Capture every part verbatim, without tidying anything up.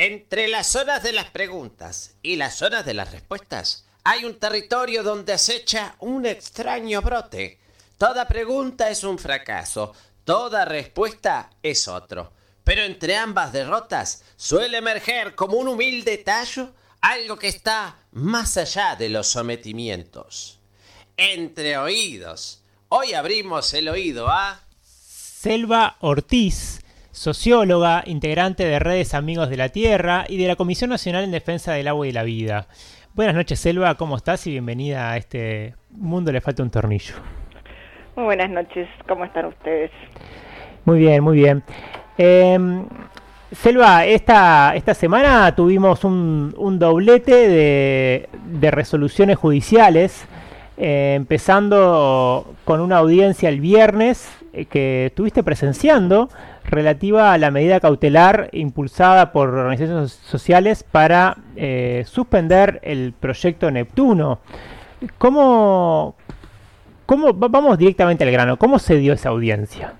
Entre las zonas de las preguntas y las zonas de las respuestas hay un territorio donde acecha un extraño brote. Toda pregunta es un fracaso, toda respuesta es otro. Pero entre ambas derrotas suele emerger como un humilde tallo algo que está más allá de los sometimientos. Entre oídos. Hoy abrimos el oído a... Selva Ortiz, socióloga, integrante de Redes Amigos de la Tierra y de la Comisión Nacional en Defensa del Agua y la Vida. Buenas noches, Selva, ¿cómo estás? Y bienvenida a este Mundo Le Falta un Tornillo. Muy buenas noches, ¿cómo están ustedes? Muy bien, muy bien. Eh, Selva, esta, esta semana tuvimos un, un doblete de, de resoluciones judiciales, eh, empezando con una audiencia el viernes eh, que estuviste presenciando, relativa a la medida cautelar impulsada por organizaciones sociales para eh, suspender el proyecto Neptuno. ¿Cómo, cómo, vamos directamente al grano, ¿cómo se dio esa audiencia?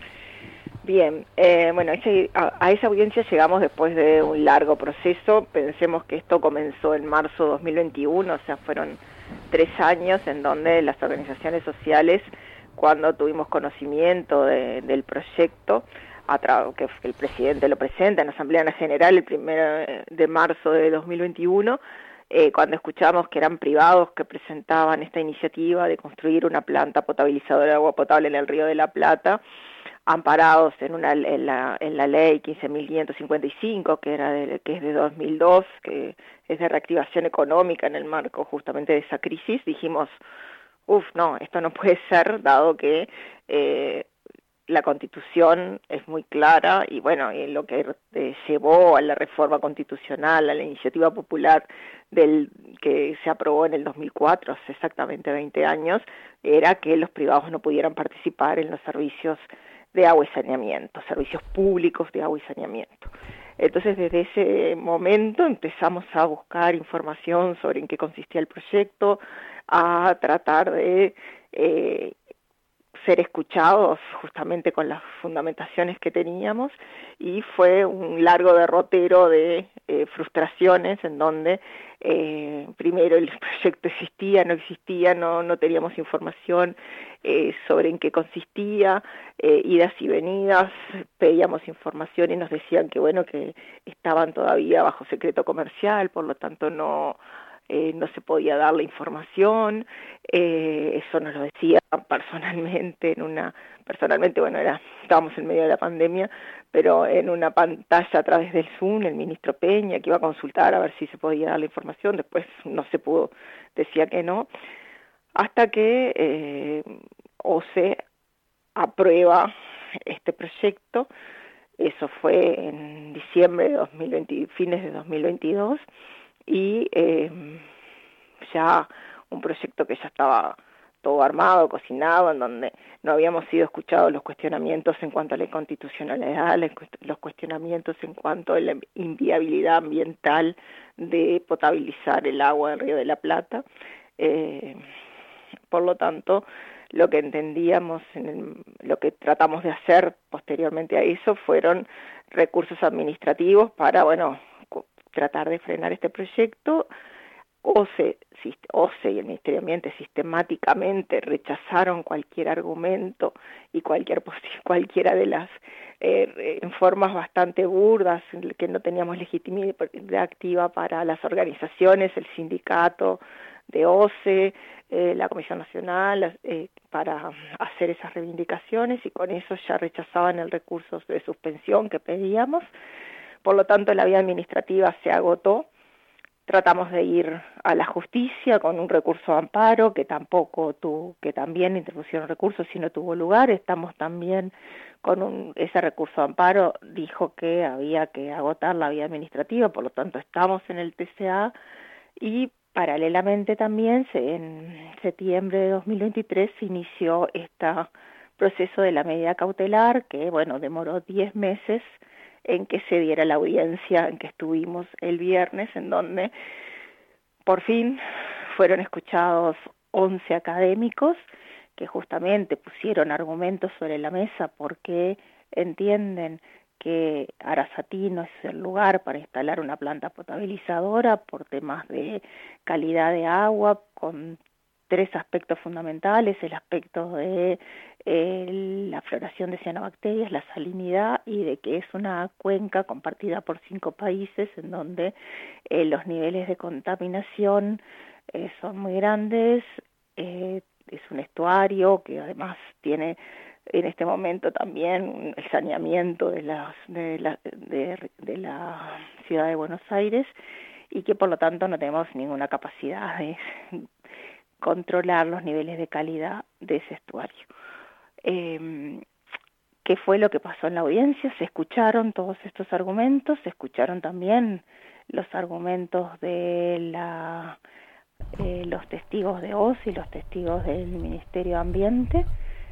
Bien, eh, bueno, ese, a, a esa audiencia llegamos después de un largo proceso. Pensemos que esto comenzó en marzo de dos mil veintiuno, o sea, fueron tres años en donde las organizaciones sociales, cuando tuvimos conocimiento de, del proyecto, a que el presidente lo presenta en la Asamblea General el primero de marzo de dos mil veintiuno, eh, cuando escuchamos que eran privados que presentaban esta iniciativa de construir una planta potabilizadora de agua potable en el Río de la Plata, amparados en una en la, en la ley quince mil quinientos cincuenta y cinco, que era de, que es de dos mil dos, que es de reactivación económica en el marco justamente de esa crisis, dijimos, uff, no, esto no puede ser, dado que eh, la Constitución es muy clara y bueno, y lo que eh, llevó a la reforma constitucional, a la iniciativa popular del que se aprobó en el dos mil cuatro, hace exactamente veinte años, era que los privados no pudieran participar en los servicios de agua y saneamiento, servicios públicos de agua y saneamiento. Entonces, desde ese momento empezamos a buscar información sobre en qué consistía el proyecto, a tratar de eh, ser escuchados justamente con las fundamentaciones que teníamos, y fue un largo derrotero de eh, frustraciones en donde eh, primero el proyecto existía, no existía, no, no teníamos información eh, sobre en qué consistía, eh, idas y venidas, pedíamos información y nos decían que bueno, que estaban todavía bajo secreto comercial, por lo tanto no Eh, no se podía dar la información, eh, eso nos lo decía personalmente, en una, personalmente, bueno, era, estábamos en medio de la pandemia, pero en una pantalla a través del Zoom, el ministro Peña, que iba a consultar a ver si se podía dar la información, después no se pudo, decía que no, hasta que eh, O C E aprueba este proyecto. Eso fue en diciembre de dos mil veinte, fines de dos mil veintidós, y eh, ya un proyecto que ya estaba todo armado, cocinado, en donde no habíamos sido escuchados los cuestionamientos en cuanto a la inconstitucionalidad, los cuestionamientos en cuanto a la inviabilidad ambiental de potabilizar el agua del Río de la Plata. Eh, por lo tanto, lo que entendíamos, en el, lo que tratamos de hacer posteriormente a eso fueron recursos administrativos para, bueno, tratar de frenar este proyecto. O C E, O C E y el Ministerio de Ambiente sistemáticamente rechazaron cualquier argumento y cualquier cualquiera de las eh, en formas bastante burdas, que no teníamos legitimidad activa para las organizaciones, el sindicato de O C E, eh, la Comisión Nacional, eh, para hacer esas reivindicaciones, y con eso ya rechazaban el recurso de suspensión que pedíamos. Por lo tanto, la vía administrativa se agotó. Tratamos de ir a la justicia con un recurso de amparo que tampoco tuvo, que también interpusieron recursos y no tuvo lugar. Estamos también con un, ese recurso de amparo dijo que había que agotar la vía administrativa, por lo tanto estamos en el T C A, y paralelamente también se, en septiembre de dos mil veintitrés se inició este proceso de la medida cautelar que, bueno, demoró diez meses en que se diera la audiencia en que estuvimos el viernes, en donde por fin fueron escuchados once académicos que justamente pusieron argumentos sobre la mesa porque entienden que Arasatí no es el lugar para instalar una planta potabilizadora por temas de calidad de agua, con tres aspectos fundamentales: el aspecto de eh, la floración de cianobacterias, la salinidad, y de que es una cuenca compartida por cinco países en donde eh, los niveles de contaminación eh, son muy grandes. Eh, es un estuario que además tiene en este momento también el saneamiento de, las, de, la, de, de la ciudad de Buenos Aires, y que por lo tanto no tenemos ninguna capacidad de controlar los niveles de calidad de ese estuario. Eh, ¿Qué fue lo que pasó en la audiencia? Se escucharon todos estos argumentos, se escucharon también los argumentos de la, eh, los testigos de O S y los testigos del Ministerio de Ambiente,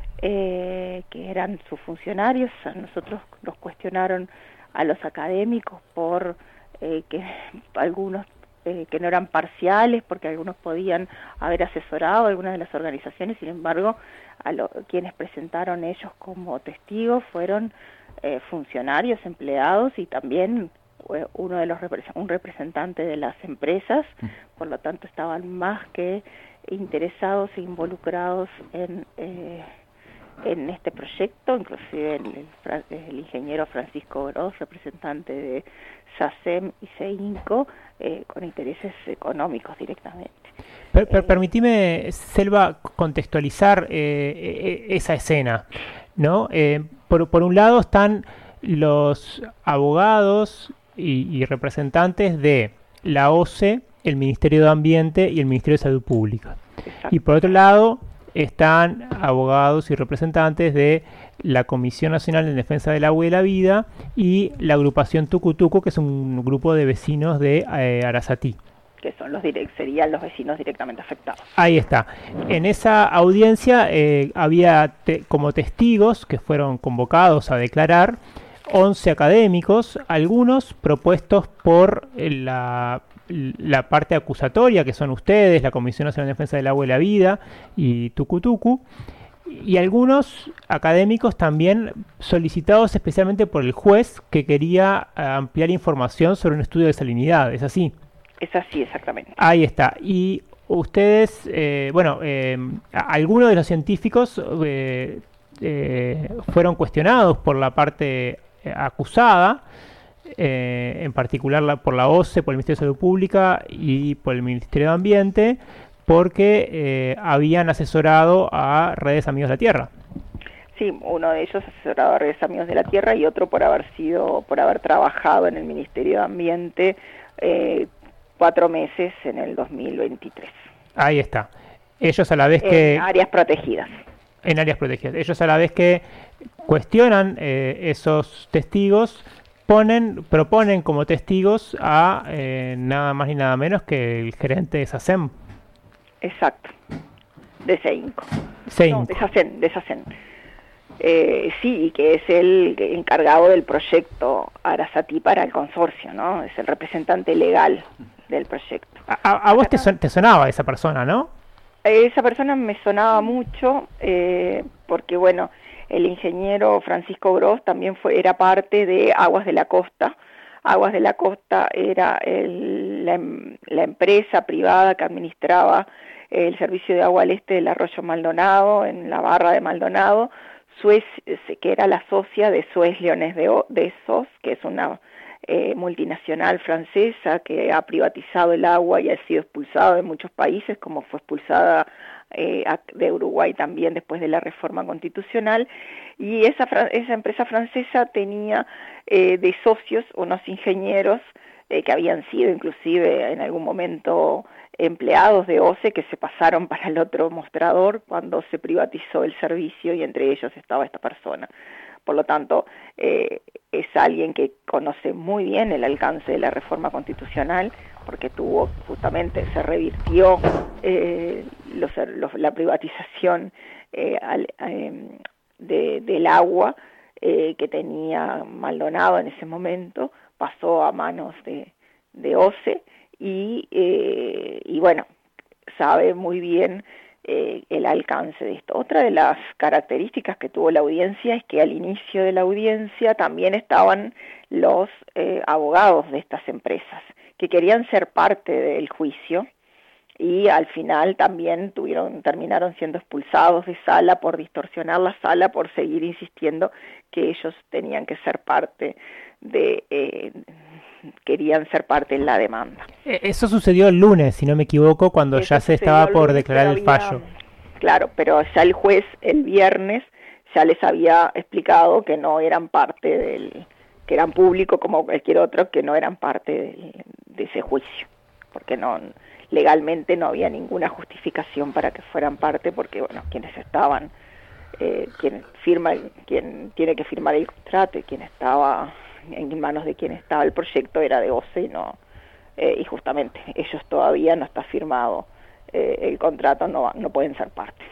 eh, que eran sus funcionarios. A nosotros nos cuestionaron a los académicos por eh, que algunos eh, que no eran parciales, porque algunos podían haber asesorado a algunas de las organizaciones. Sin embargo, a lo, quienes presentaron ellos como testigos fueron eh, funcionarios, empleados, y también eh, uno de los un representante de las empresas. Por lo tanto, estaban más que interesados e involucrados en eh, en este proyecto, inclusive el, el, el ingeniero Francisco Gross, representante de SACEM y CEINCO, eh, con intereses económicos directamente. Per, per, permitime, Selva, contextualizar eh, esa escena, ¿no? Eh, por, por un lado están los abogados y, y representantes de la O C E, el Ministerio de Ambiente y el Ministerio de Salud Pública. Exacto. Y por otro lado están abogados y representantes de la Comisión Nacional de Defensa del Agua y de la Vida y la agrupación Tucutuco, que es un grupo de vecinos de eh, Arasatí. Que son los direct, serían los vecinos directamente afectados. Ahí está. En esa audiencia eh, había te, como testigos que fueron convocados a declarar once académicos, algunos propuestos por la, la parte acusatoria, que son ustedes, la Comisión Nacional de Defensa del Agua y la Vida y Tucutucu, y algunos académicos también solicitados especialmente por el juez, que quería ampliar información sobre un estudio de salinidad. ¿Es así? Es así, exactamente. Ahí está. Y ustedes, eh, bueno, eh, algunos de los científicos eh, eh, fueron cuestionados por la parte acusada, eh, en particular la, por la O C E, por el Ministerio de Salud Pública y por el Ministerio de Ambiente, porque eh, habían asesorado a Redes Amigos de la Tierra. Sí, uno de ellos asesorado a Redes Amigos de la Tierra y otro por haber sido, por haber trabajado en el Ministerio de Ambiente eh, cuatro meses en el dos mil veintitrés. Ahí está. Ellos a la vez que... En áreas protegidas. En áreas protegidas. Ellos a la vez que cuestionan eh, esos testigos, ponen, proponen como testigos a eh, nada más ni nada menos que el gerente de SACEM. Exacto. De CEINCO. CEINCO. No, de SACEM, de SACEM. Eh, sí, y que es el encargado del proyecto Arasatí para el consorcio, ¿no? Es el representante legal del proyecto. A, a, a vos te, son, te sonaba esa persona, ¿no? Esa persona me sonaba mucho, eh, porque bueno, el ingeniero Francisco Gross también fue, era parte de Aguas de la Costa. Aguas de la Costa era el, la, la empresa privada que administraba el servicio de agua al este del arroyo Maldonado, en la barra de Maldonado, Suez, que era la socia de Suez Leones de, de Sos, que es una eh, multinacional francesa que ha privatizado el agua y ha sido expulsada de muchos países, como fue expulsada eh, de Uruguay también después de la reforma constitucional. Y esa, esa empresa francesa tenía eh, de socios unos ingenieros eh, que habían sido inclusive en algún momento empleados de O C E, que se pasaron para el otro mostrador cuando se privatizó el servicio, y entre ellos estaba esta persona. Por lo tanto, eh, es alguien que conoce muy bien el alcance de la reforma constitucional, porque tuvo, justamente, se revirtió eh, los, los, la privatización eh, al, eh, de, del agua eh, que tenía Maldonado en ese momento, pasó a manos de, de O C E, y, eh, y bueno, sabe muy bien eh, el alcance de esto. Otra de las características que tuvo la audiencia es que al inicio de la audiencia también estaban los eh, abogados de estas empresas, que querían ser parte del juicio, y al final también tuvieron, terminaron siendo expulsados de sala por distorsionar la sala, por seguir insistiendo que ellos tenían que ser parte de, eh, querían ser parte en la demanda. Eso sucedió el lunes, si no me equivoco, cuando Eso ya se estaba por lunes, declarar el había, fallo. Claro, pero ya el juez el viernes ya les había explicado que no eran parte del, que eran público como cualquier otro, que no eran parte del, de ese juicio, porque no legalmente no había ninguna justificación para que fueran parte, porque bueno, quienes estaban, eh, quien firma, quien tiene que firmar el contrato y quien estaba en manos de quien estaba el proyecto era de O C E y no, eh, y justamente ellos todavía no está firmado eh, el contrato, no, no pueden ser parte.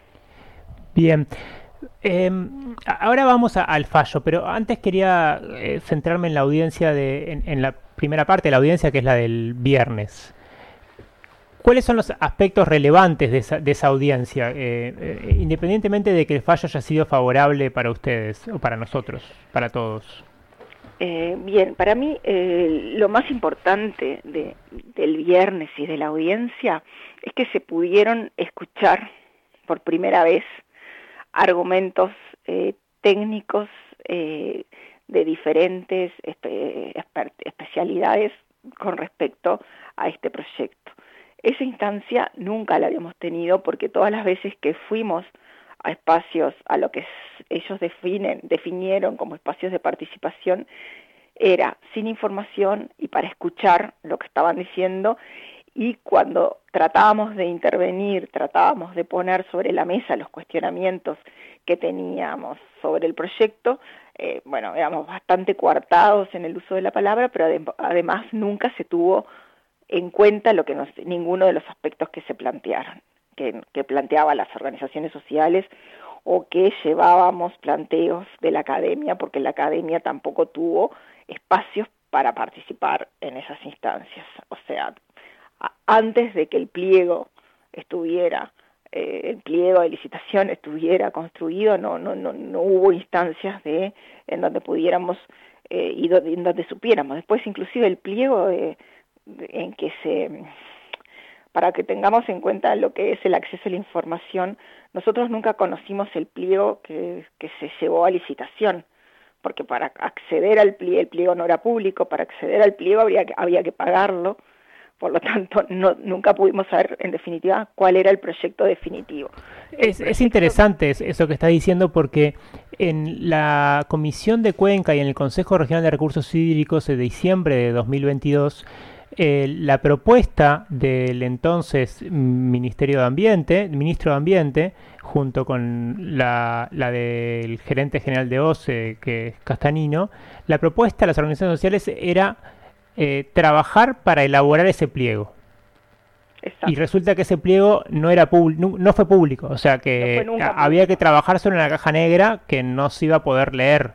Bien. Eh, ahora vamos a, al fallo, pero antes quería eh, centrarme en la audiencia de, en, en la primera parte de la audiencia, que es la del viernes. ¿Cuáles son los aspectos relevantes de esa, de esa audiencia, eh, eh, independientemente de que el fallo haya sido favorable para ustedes, o para nosotros, para todos? Eh, bien, para mí eh, lo más importante de, del viernes y de la audiencia es que se pudieron escuchar por primera vez argumentos eh, técnicos eh, de diferentes espe especialidades con respecto a este proyecto. Esa instancia nunca la habíamos tenido, porque todas las veces que fuimos a espacios, a lo que ellos definen, definieron como espacios de participación, era sin información y para escuchar lo que estaban diciendo, y cuando tratábamos de intervenir, tratábamos de poner sobre la mesa los cuestionamientos que teníamos sobre el proyecto, eh, bueno, éramos bastante coartados en el uso de la palabra, pero adem además nunca se tuvo en cuenta lo que nos, ninguno de los aspectos que se plantearon, que, que planteaban las organizaciones sociales, o que llevábamos planteos de la academia, porque la academia tampoco tuvo espacios para participar en esas instancias. O sea, a, antes de que el pliego estuviera, eh, el pliego de licitación estuviera construido, no, no, no, no hubo instancias de en donde pudiéramos eh, y donde, en donde supiéramos. Después, inclusive el pliego de en que se, para que tengamos en cuenta lo que es el acceso a la información, nosotros nunca conocimos el pliego que, que se llevó a licitación, porque para acceder al pliego, el pliego no era público, para acceder al pliego había que, había que pagarlo, por lo tanto no, nunca pudimos saber en definitiva cuál era el proyecto definitivo. Es, proyecto... es interesante eso que está diciendo, porque en la Comisión de Cuenca y en el Consejo Regional de Recursos Hídricos de diciembre de dos mil veintidós, Eh, la propuesta del entonces Ministerio de Ambiente, Ministro de Ambiente, junto con la, la del gerente general de O C E, que es Castanino, la propuesta de las organizaciones sociales era eh, trabajar para elaborar ese pliego. Exacto. Y resulta que ese pliego no era no, no fue público, o sea que no había que trabajar sobre una caja negra que no se iba a poder leer.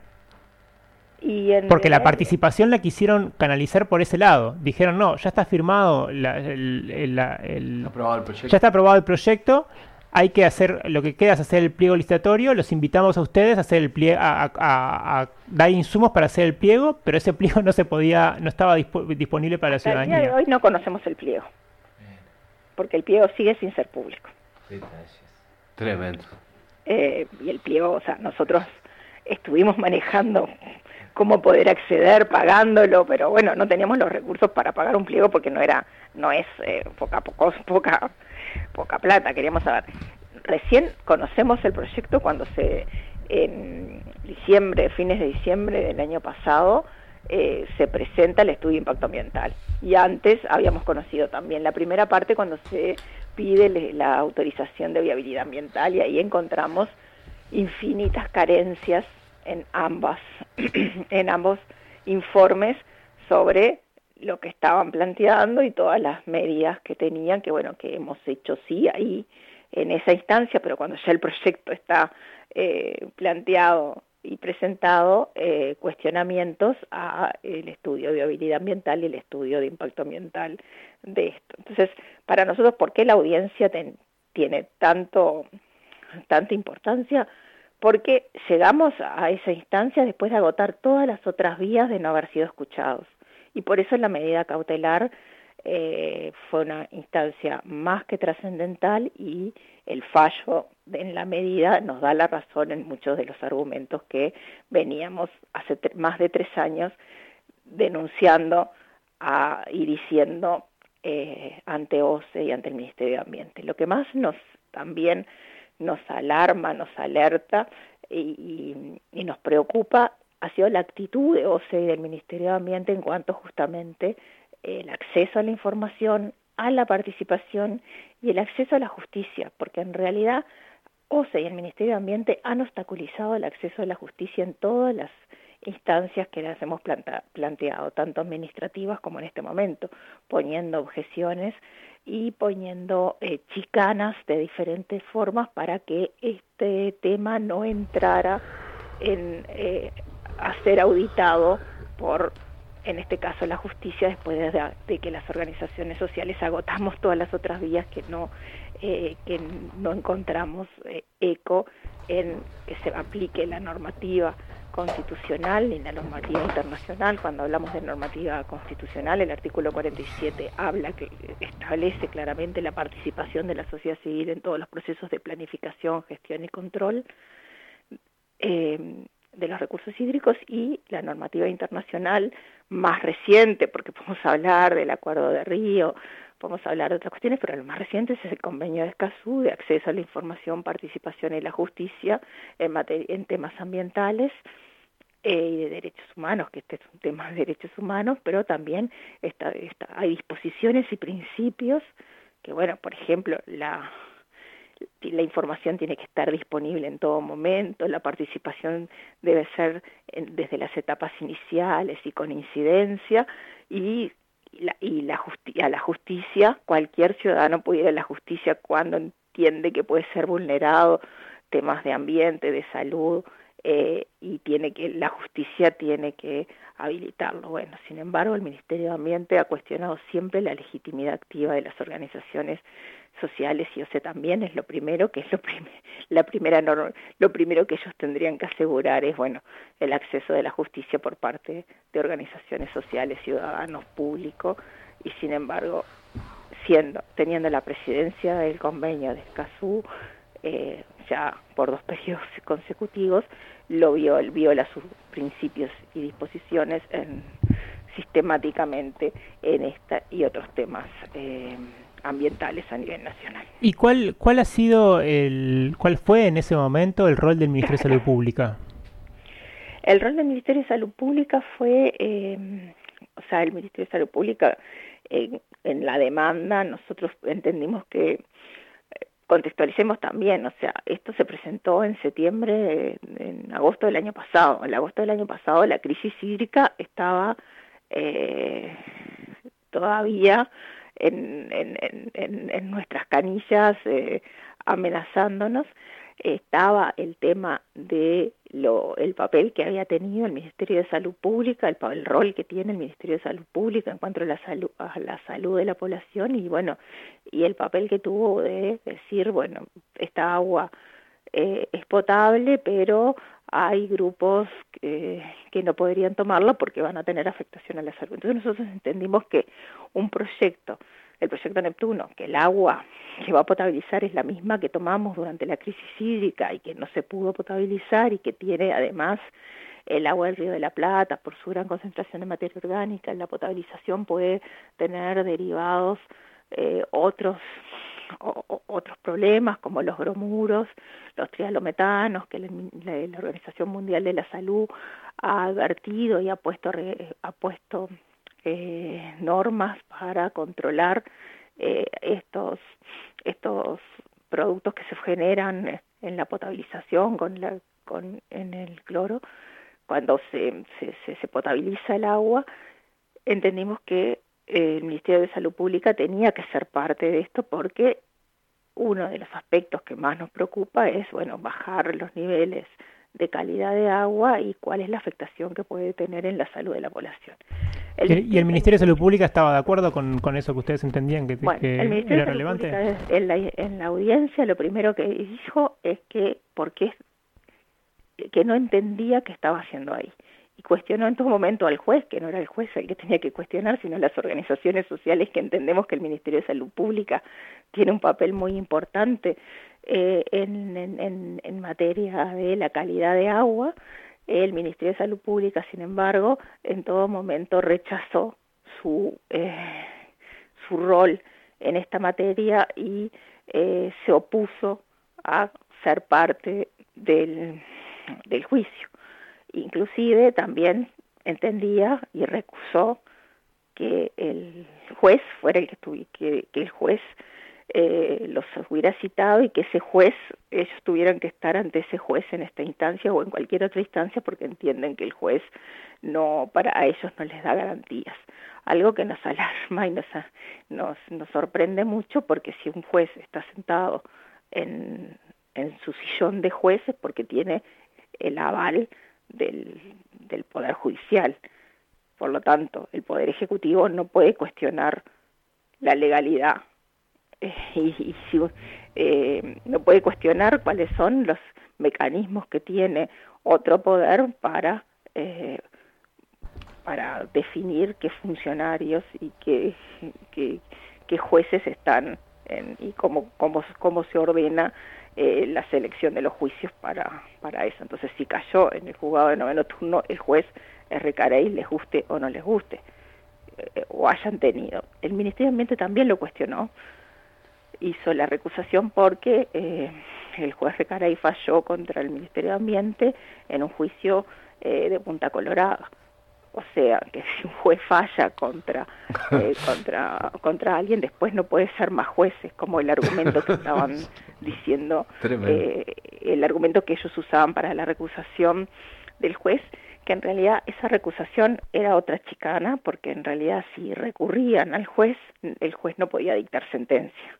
Y en Porque la participación la quisieron canalizar por ese lado. Dijeron, no, ya está firmado, la, el, el, la, el, aprobado el proyecto. Ya está aprobado el proyecto, hay que hacer, lo que queda es hacer el pliego licitatorio, los invitamos a ustedes a hacer el pliego, a, a, a, a dar insumos para hacer el pliego, pero ese pliego no se podía, no estaba disp disponible para Hasta la ciudadanía. El día de hoy no conocemos el pliego, porque el pliego sigue sin ser público. Tremendo. Eh, y el pliego, o sea, nosotros estuvimos manejando cómo poder acceder pagándolo, pero bueno, no teníamos los recursos para pagar un pliego porque no era, no es eh, poca, poca, poca, poca plata, queríamos saber. Recién conocemos el proyecto cuando se, en diciembre, fines de diciembre del año pasado, eh, se presenta el estudio de impacto ambiental. Y antes habíamos conocido también la primera parte cuando se pide la autorización de viabilidad ambiental, y ahí encontramos infinitas carencias en ambas, en ambos informes sobre lo que estaban planteando y todas las medidas que tenían, que bueno, que hemos hecho sí ahí en esa instancia, pero cuando ya el proyecto está eh, planteado y presentado, eh, cuestionamientos a el estudio de viabilidad ambiental y el estudio de impacto ambiental de esto. Entonces, para nosotros, ¿por qué la audiencia ten, tiene tanto, tanta importancia porque llegamos a esa instancia después de agotar todas las otras vías de no haber sido escuchados. Y por eso la medida cautelar eh, fue una instancia más que trascendental y el fallo en la medida nos da la razón en muchos de los argumentos que veníamos hace más de tres años denunciando a, y diciendo eh, ante O C E y ante el Ministerio de Ambiente. Lo que más nos también nos alarma, nos alerta y, y, y nos preocupa ha sido la actitud de O C E y del Ministerio de Ambiente en cuanto justamente el acceso a la información, a la participación y el acceso a la justicia, porque en realidad O C E y el Ministerio de Ambiente han obstaculizado el acceso a la justicia en todas las instancias que las hemos planta, planteado, tanto administrativas como en este momento, poniendo objeciones y poniendo eh, chicanas de diferentes formas para que este tema no entrara en, eh, a ser auditado por, en este caso, la justicia, después de, de que las organizaciones sociales agotamos todas las otras vías que no, eh, que no encontramos eh, eco en que se aplique la normativa constitucional ni la normativa internacional. Cuando hablamos de normativa constitucional, el artículo cuarenta y siete habla que establece claramente la participación de la sociedad civil en todos los procesos de planificación, gestión y control eh, de los recursos hídricos, y la normativa internacional más reciente, porque podemos hablar del Acuerdo de Río, podemos hablar de otras cuestiones, pero lo más reciente es el Convenio de Escazú de acceso a la información, participación y la justicia en, materia, en temas ambientales eh, y de derechos humanos, que este es un tema de derechos humanos, pero también está, está, hay disposiciones y principios que, bueno, por ejemplo, la, la información tiene que estar disponible en todo momento, la participación debe ser en, desde las etapas iniciales y con incidencia, y y la, y la justi- a la justicia, cualquier ciudadano puede ir a la justicia cuando entiende que puede ser vulnerado temas de ambiente, de salud, eh, y tiene que la justicia tiene que habilitarlo. Bueno, sin embargo, el Ministerio de Ambiente ha cuestionado siempre la legitimidad activa de las organizaciones sociales, y O C E también es lo primero, que es lo prim- la primera norma, lo primero que ellos tendrían que asegurar es, bueno, el acceso de la justicia por parte de organizaciones sociales, ciudadanos, públicos, y sin embargo, siendo, teniendo la presidencia del convenio de Escazú, eh, ya por dos periodos consecutivos, lo vio, viola sus principios y disposiciones en, sistemáticamente en esta y otros temas eh, ambientales a nivel nacional. ¿Y cuál cuál ha sido el cuál fue en ese momento el rol del Ministerio de Salud Pública? El rol del Ministerio de Salud Pública fue, eh, o sea, el Ministerio de Salud Pública eh, en la demanda nosotros entendimos que eh, contextualicemos también, o sea, esto se presentó en septiembre, en agosto del año pasado. En agosto del año pasado la crisis hídrica estaba eh, todavía En, en, en, en nuestras canillas, eh, amenazándonos. Estaba el tema de lo, el papel que había tenido el Ministerio de Salud Pública, el, el rol que tiene el Ministerio de Salud Pública en cuanto a la salud, a la salud de la población, y bueno, y el papel que tuvo de decir, bueno, esta agua eh, es potable, pero hay grupos que, que no podrían tomarlo porque van a tener afectación a la salud. Entonces nosotros entendimos que un proyecto, el proyecto Neptuno, que el agua que va a potabilizar es la misma que tomamos durante la crisis hídrica y que no se pudo potabilizar, y que tiene además el agua del Río de la Plata, por su gran concentración de materia orgánica, la potabilización puede tener derivados eh, otros O, o, otros problemas como los bromuros, los trialometanos, que la, la, la Organización Mundial de la Salud ha advertido y ha puesto, ha puesto eh, normas para controlar eh, estos, estos productos que se generan en la potabilización con la, con, en el cloro. Cuando se, se, se, se potabiliza el agua, entendimos que el Ministerio de Salud Pública tenía que ser parte de esto, porque uno de los aspectos que más nos preocupa es, bueno, bajar los niveles de calidad de agua y cuál es la afectación que puede tener en la salud de la población. El, ¿Y, ¿Y el Ministerio de Salud Pública estaba de acuerdo con, con eso que ustedes entendían que, bueno, que el Ministerio era de Salud relevante? Pública, en la, en la audiencia lo primero que dijo es que porque que no entendía qué estaba haciendo ahí. Y cuestionó en todo momento al juez, que no era el juez el que tenía que cuestionar, sino las organizaciones sociales, que entendemos que el Ministerio de Salud Pública tiene un papel muy importante eh, en, en, en materia de la calidad de agua. El Ministerio de Salud Pública, sin embargo, en todo momento rechazó su, eh, su rol en esta materia y eh, se opuso a ser parte del, del juicio. Inclusive también entendía y recusó que el juez fuera el que tuviera, que, que el juez eh, los hubiera citado y que ese juez, ellos tuvieran que estar ante ese juez en esta instancia o en cualquier otra instancia porque entienden que el juez no, para a ellos no les da garantías. Algo que nos alarma y nos, nos, nos sorprende mucho porque si un juez está sentado en, en su sillón de jueces porque tiene el aval del, del Poder Judicial. Por lo tanto, el Poder Ejecutivo no puede cuestionar la legalidad eh, y, y si, eh, no puede cuestionar cuáles son los mecanismos que tiene otro poder para eh, para definir qué funcionarios y qué, qué, qué jueces están en, y cómo, cómo, cómo se ordena eh, la selección de los juicios para, para eso. Entonces, si cayó en el juzgado de noveno turno el juez R. Carey, les guste o no les guste, eh, o hayan tenido. El Ministerio de Ambiente también lo cuestionó, hizo la recusación porque eh, el juez R. Carey falló contra el Ministerio de Ambiente en un juicio eh, de Punta Colorada. O sea, que si un juez falla contra eh, contra contra alguien, después no puede ser más jueces, como el argumento que estaban diciendo, eh, el argumento que ellos usaban para la recusación del juez, que en realidad esa recusación era otra chicana, porque en realidad si recurrían al juez, el juez no podía dictar sentencia.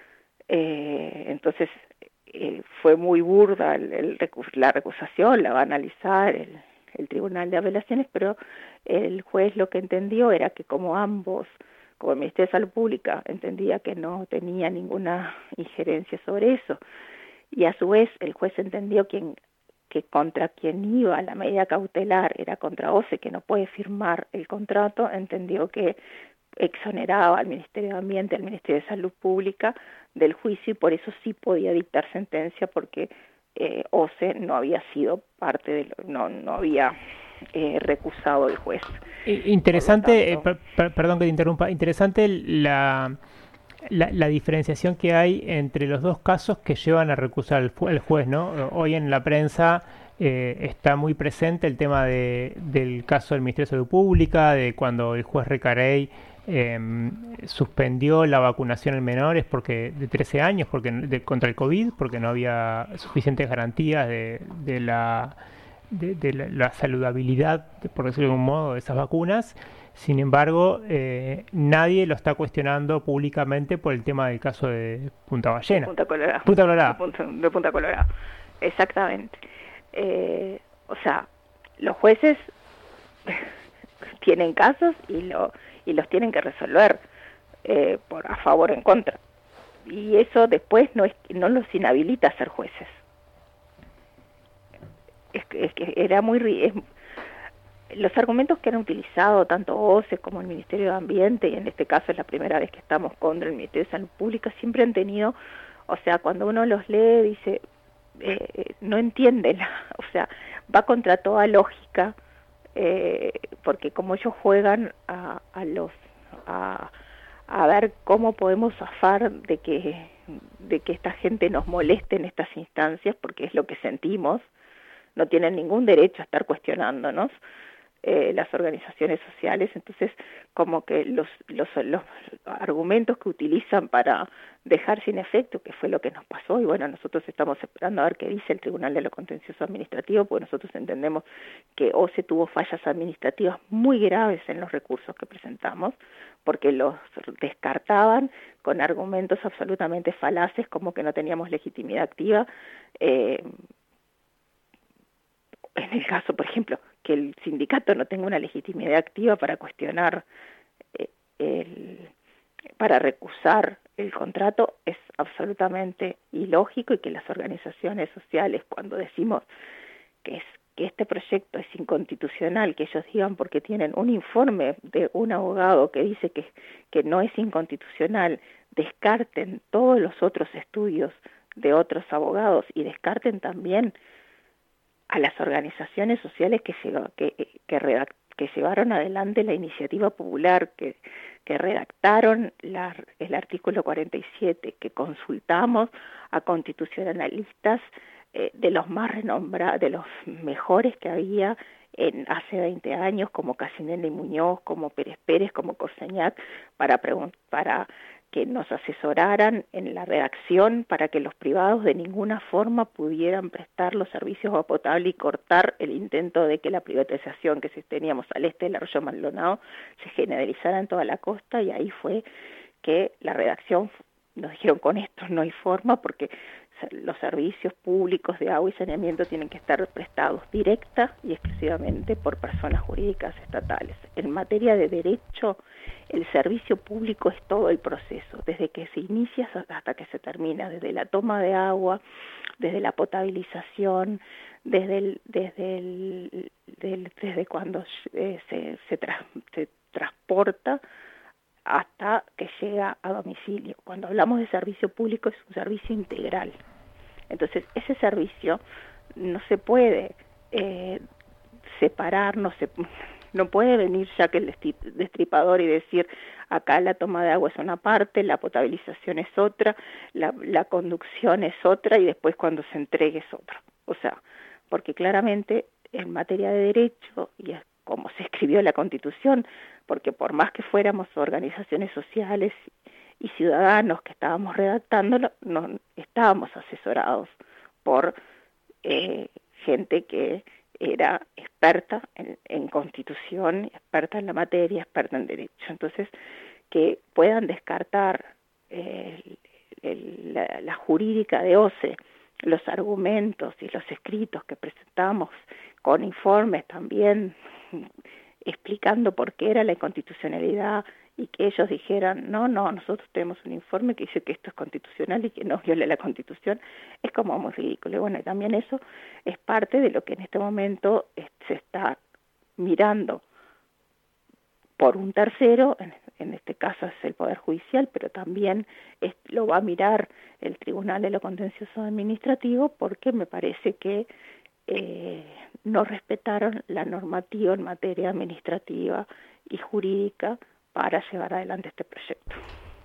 Eh, entonces, eh, fue muy burda el, el recus- la recusación, la va a analizar el el Tribunal de Apelaciones, pero el juez lo que entendió era que como ambos, como el Ministerio de Salud Pública entendía que no tenía ninguna injerencia sobre eso, y a su vez el juez entendió quien, que contra quien iba la medida cautelar era contra O C E, que no puede firmar el contrato, entendió que exoneraba al Ministerio de Ambiente, al Ministerio de Salud Pública del juicio, y por eso sí podía dictar sentencia, porque Eh, O C E no había sido parte de lo, no no había eh, recusado el juez. Interesante, eh, per, per, perdón que te interrumpa, interesante la, la la diferenciación que hay entre los dos casos que llevan a recusar el, el juez, ¿no? Hoy en la prensa eh, está muy presente el tema de, del caso del Ministerio de Salud Pública, de cuando el juez Recarey Eh, suspendió la vacunación en menores porque de trece años porque de, contra el COVID porque no había suficientes garantías de, de, la, de, de la, la saludabilidad, por decirlo de algún modo, de esas vacunas. Sin embargo, eh, nadie lo está cuestionando públicamente por el tema del caso de Punta Ballena. Punta Colorada. Punta Colorada. De Punta, de Punta Colorada. Exactamente. Eh, o sea, los jueces tienen casos y lo y los tienen que resolver eh, por a favor o en contra, y eso después no es no los inhabilita a ser jueces. Es que, es que era muy es, los argumentos que han utilizado tanto O C E como el Ministerio de Ambiente, y en este caso es la primera vez que estamos contra el Ministerio de Salud Pública, siempre han tenido, o sea, cuando uno los lee dice eh, no entiende la, o sea, va contra toda lógica. Eh, porque como ellos juegan a, a los a, a ver cómo podemos zafar de que de que esta gente nos moleste en estas instancias, porque es lo que sentimos, no tienen ningún derecho a estar cuestionándonos eh, las organizaciones sociales. Entonces como que los, los los argumentos que utilizan para dejar sin efecto, que fue lo que nos pasó, y bueno, nosotros estamos esperando a ver qué dice el Tribunal de lo Contencioso Administrativo, porque nosotros entendemos que O C E tuvo fallas administrativas muy graves en los recursos que presentamos, porque los descartaban con argumentos absolutamente falaces, como que no teníamos legitimidad activa. Eh, en el caso, por ejemplo, que el sindicato no tenga una legitimidad activa para cuestionar, eh, el, para recusar el contrato es absolutamente ilógico, y que las organizaciones sociales, cuando decimos que es que este proyecto es inconstitucional, que ellos digan porque tienen un informe de un abogado que dice que, que no es inconstitucional, descarten todos los otros estudios de otros abogados y descarten también a las organizaciones sociales que, que, que, redact, que llevaron adelante la iniciativa popular, que, que redactaron la, el artículo cuarenta y siete, que consultamos a constitucionalistas eh, de los más renombrados, de los mejores que había en hace veinte años, como Casinelli Muñoz, como Pérez Pérez, como Corseñac, para, para que nos asesoraran en la redacción para que los privados de ninguna forma pudieran prestar los servicios de agua potable y cortar el intento de que la privatización que teníamos al este del Arroyo Maldonado se generalizara en toda la costa. Y ahí fue que la redacción nos dijeron: con esto no hay forma, porque los servicios públicos de agua y saneamiento tienen que estar prestados directa y exclusivamente por personas jurídicas estatales. En materia de derecho, el servicio público es todo el proceso, desde que se inicia hasta que se termina, desde la toma de agua, desde la potabilización, desde el, desde el, del, desde cuando eh, se, se, tra, se transporta hasta que llega a domicilio. Cuando hablamos de servicio público es un servicio integral. Entonces, ese servicio no se puede eh, separar, no se no puede venir ya que el destripador y decir: acá la toma de agua es una parte, la potabilización es otra, la, la conducción es otra, y después cuando se entregue es otra. O sea, porque claramente en materia de derecho, y es como se escribió la Constitución, porque por más que fuéramos organizaciones sociales y ciudadanos que estábamos redactándolo, no estábamos asesorados por eh, gente que era experta en, en Constitución, experta en la materia, experta en Derecho. Entonces, que puedan descartar eh, el, el, la, la jurídica de O C E, los argumentos y los escritos que presentamos con informes también explicando por qué era la inconstitucionalidad, y que ellos dijeran: no, no, nosotros tenemos un informe que dice que esto es constitucional y que no viola la Constitución, es como muy ridículo. Y bueno, y también eso es parte de lo que en este momento se está mirando por un tercero, en, en este caso es el Poder Judicial, pero también es, lo va a mirar el Tribunal de lo Contencioso Administrativo, porque me parece que eh, no respetaron la normativa en materia administrativa y jurídica para llevar adelante este proyecto.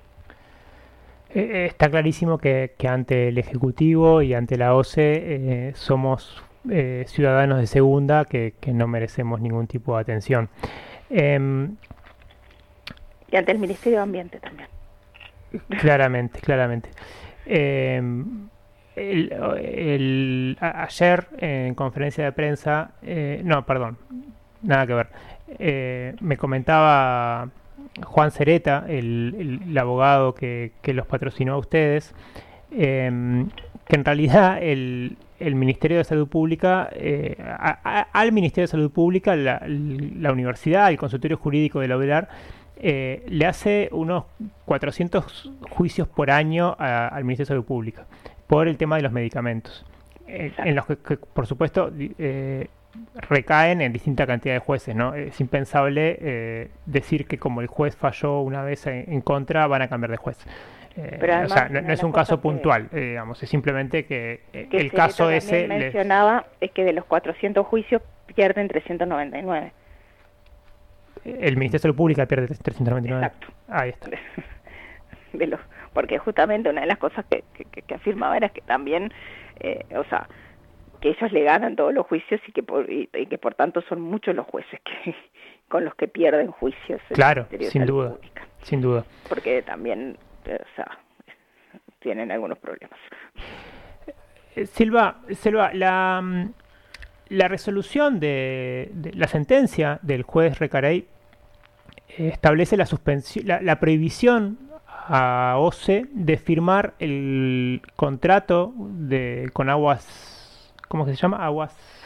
Eh, está clarísimo que, que ante el Ejecutivo y ante la O C E eh, somos eh, ciudadanos de segunda que, que no merecemos ningún tipo de atención. Eh, y ante el Ministerio de Ambiente también. Claramente, claramente. Eh, el, el, a, ayer en conferencia de prensa, eh, no, perdón, nada que ver, eh, me comentaba Juan Cereta, el, el, el abogado que, que los patrocinó a ustedes, eh, que en realidad el, el Ministerio de Salud Pública, eh, a, a, al Ministerio de Salud Pública, la, la universidad, el consultorio jurídico de la UDELAR, eh, le hace unos cuatrocientos juicios por año a, al Ministerio de Salud Pública por el tema de los medicamentos, eh, en los que, que por supuesto, eh, recaen en distinta cantidad de jueces, ¿no? Es impensable eh, decir que como el juez falló una vez en, en contra, van a cambiar de juez. Eh, Pero además, o sea, no, no es un caso puntual, eh, digamos, es simplemente que, eh, que el caso ese ese... mencionaba le... es que de los cuatrocientos juicios pierden trescientos noventa y nueve. El Ministerio de Salud Pública pierde trescientos noventa y nueve. Exacto. Ahí está. De los, porque justamente una de las cosas que, que, que afirmaba era que también, eh, o sea, que ellos le ganan todos los juicios y que por, y, y que por tanto son muchos los jueces que con los que pierden juicios. Claro, sin duda, Pública. sin duda. Porque también, o sea, tienen algunos problemas. Eh, Silva, Silva, la, la resolución de, de la sentencia del juez Recarey eh, establece la suspensión, la, la prohibición a O C E de firmar el contrato de con aguas, ¿cómo se llama? Aguas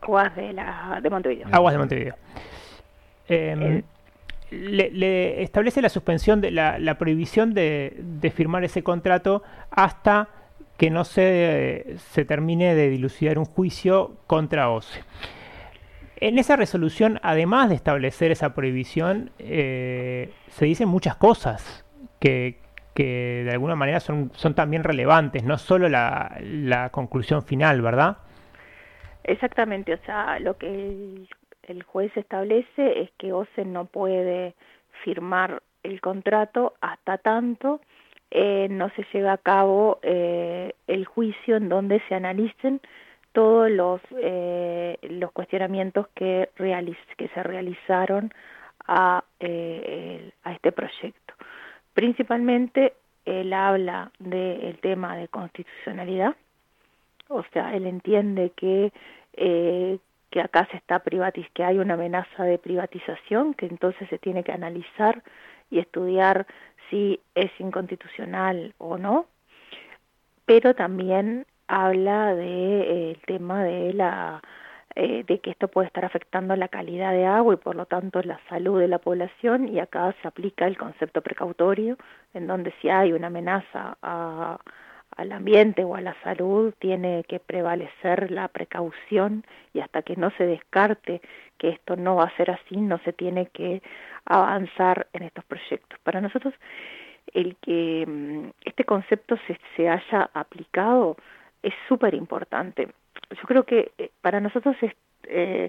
Aguas de, la, de Montevideo. Aguas de Montevideo. Eh, eh. Le, le establece la suspensión, de la, la prohibición de, de firmar ese contrato hasta que no se, se termine de dilucidar un juicio contra O C E. En esa resolución, además de establecer esa prohibición, eh, se dicen muchas cosas que, que de alguna manera son, son también relevantes, no solo la, la conclusión final, ¿verdad? Exactamente, o sea, lo que el, el juez establece es que O C E no puede firmar el contrato hasta tanto eh, no se llega a cabo eh, el juicio en donde se analicen todos los eh, los cuestionamientos que, realiz que se realizaron a, eh, a este proyecto. Principalmente él habla del tema de constitucionalidad, o sea, él entiende que eh, que acá se está privatiz que hay una amenaza de privatización, que entonces se tiene que analizar y estudiar si es inconstitucional o no, pero también habla de eh, el tema de la eh, de que esto puede estar afectando la calidad de agua y por lo tanto la salud de la población, y acá se aplica el concepto precautorio, en donde si hay una amenaza a al ambiente o a la salud tiene que prevalecer la precaución, y hasta que no se descarte que esto no va a ser así, no se tiene que avanzar en estos proyectos. Para nosotros, el que este concepto se, se haya aplicado es súper importante. Yo creo que para nosotros es, eh,